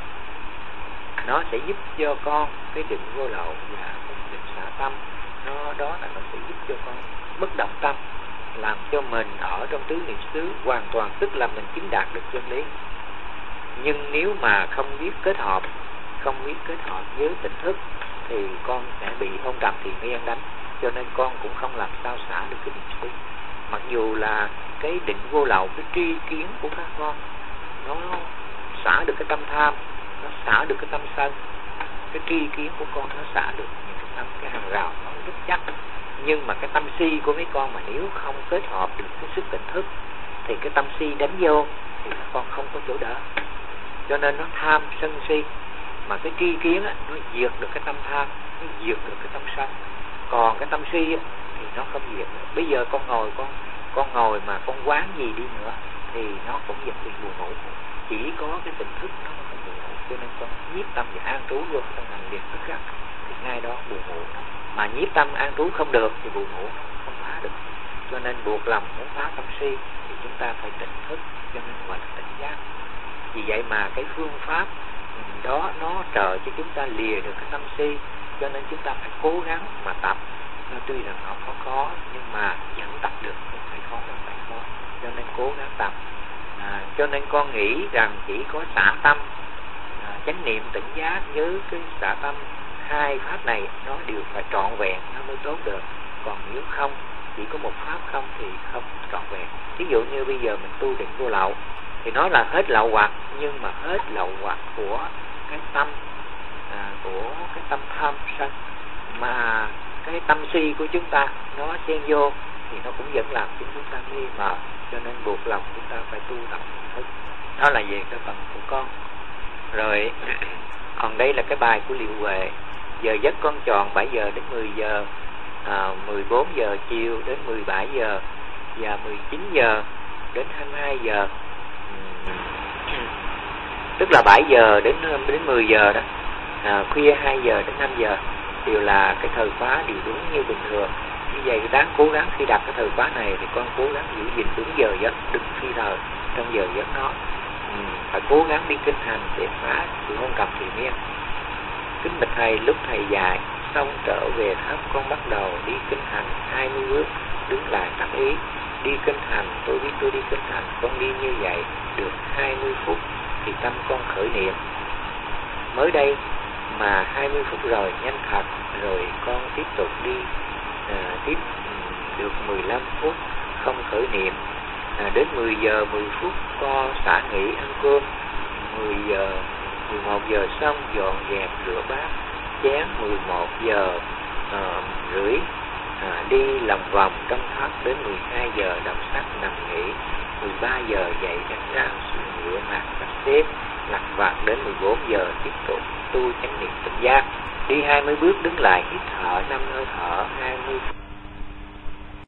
nó sẽ giúp cho con, cái định vô lậu và cái định xả tâm nó sẽ giúp cho con bất động tâm, làm cho mình ở trong tứ niệm xứ hoàn toàn, tức là mình chứng đạt được chân lý. Nhưng nếu mà không biết kết hợp với tỉnh thức thì con sẽ bị hôn trầm thiền miên đánh, cho nên con cũng không làm sao xả được cái niệm xứ. Mặc dù là cái định vô lậu, cái tri kiến của các con nó xả được cái tâm tham, nó xả được cái tâm sân, cái tri kiến của con nó xả được những cái hàng rào nó rất chắc. Nhưng mà cái tâm si của mấy con mà nếu không kết hợp được cái sức tỉnh thức thì cái tâm si đánh vô thì các con không có chỗ đỡ. Cho nên nó tham sân si, mà cái tri kiến á, nó diệt được cái tâm tham, nó diệt được cái tâm sân. Còn cái tâm si á, thì nó không diệt nữa. Bây giờ con ngồi mà con quán gì đi nữa thì nó cũng vẫn bị buồn ngủ. Chỉ có cái tỉnh thức nó không buồn ngủ, cho nên con nhiếp tâm và an trú vô trong hành việc thức khắc thì ngay đó buồn ngủ. Mà nhiếp tâm an trú không được thì buồn ngủ không phá được. Cho nên buộc lòng muốn phá tâm si thì chúng ta phải tỉnh thức, cho nên gọi là tỉnh giác. Vì vậy mà cái phương pháp đó nó trợ cho chúng ta lìa được cái tâm si, cho nên chúng ta phải cố gắng mà tập. Nó tuy rằng nó khó nhưng mà vẫn tập được, không phải khó đâu, phải khó. Cho nên cố gắng tập. Cho nên con nghĩ rằng chỉ có xả tâm, chánh niệm tỉnh giác với cái xả tâm, hai pháp này nó đều phải trọn vẹn nó mới tốt được. Còn nếu không, chỉ có một pháp không thì không trọn vẹn. Ví dụ như bây giờ mình tu định vô lậu thì nó là hết lậu hoặc, nhưng mà hết lậu hoặc của cái tâm, của cái tâm tham sân, mà cái tâm si của chúng ta nó xen vô thì nó cũng vẫn làm cho chúng ta nghi mờ. Cho nên buộc lòng chúng ta phải tu tập thức. Đó là về cái phần của con. Rồi còn đây là cái bài của Liệu Huệ. Giờ giấc con chọn 7 giờ đến 10 giờ, 14 giờ chiều đến 17 giờ và 19 giờ đến 22 giờ. Tức là 7 giờ đến 10 giờ đó, khuya 2 giờ đến 5 giờ đều là cái thời khóa đều đúng như bình thường. Như vậy đáng cố gắng khi đặt cái thời khóa này thì con cố gắng giữ gìn đúng giờ giấc, đừng phi thời trong giờ giấc đó. Phải cố gắng đi kinh hành để phá sự hôn trầm thủy miên. Kính bạch thầy, lúc thầy dạy xong trở về tháp, con bắt đầu đi kinh hành 20 bước, đứng lại tác ý. Đi kinh hành, tôi biết tôi đi kinh hành, con đi như vậy được 20 phút thì tâm con khởi niệm. Mới đây mà 20 phút rồi nhanh thật, rồi con tiếp tục đi tiếp được 15 phút không khởi niệm. Đến 10 giờ 10 phút con xả nghỉ ăn cơm. 11 giờ xong dọn dẹp rửa bát chén. 11 giờ rưỡi đi lòng vòng trong tháp. Đến 12 giờ đọc sách nằm nghỉ. 13 giờ dậy đánh răng rửa mặt sắp xếp lặt vặt. Đến 14 giờ tiếp tục tu chánh niệm tỉnh giác. Đi 20 bước đứng lại hít thở 5 hơi thở 20 phút.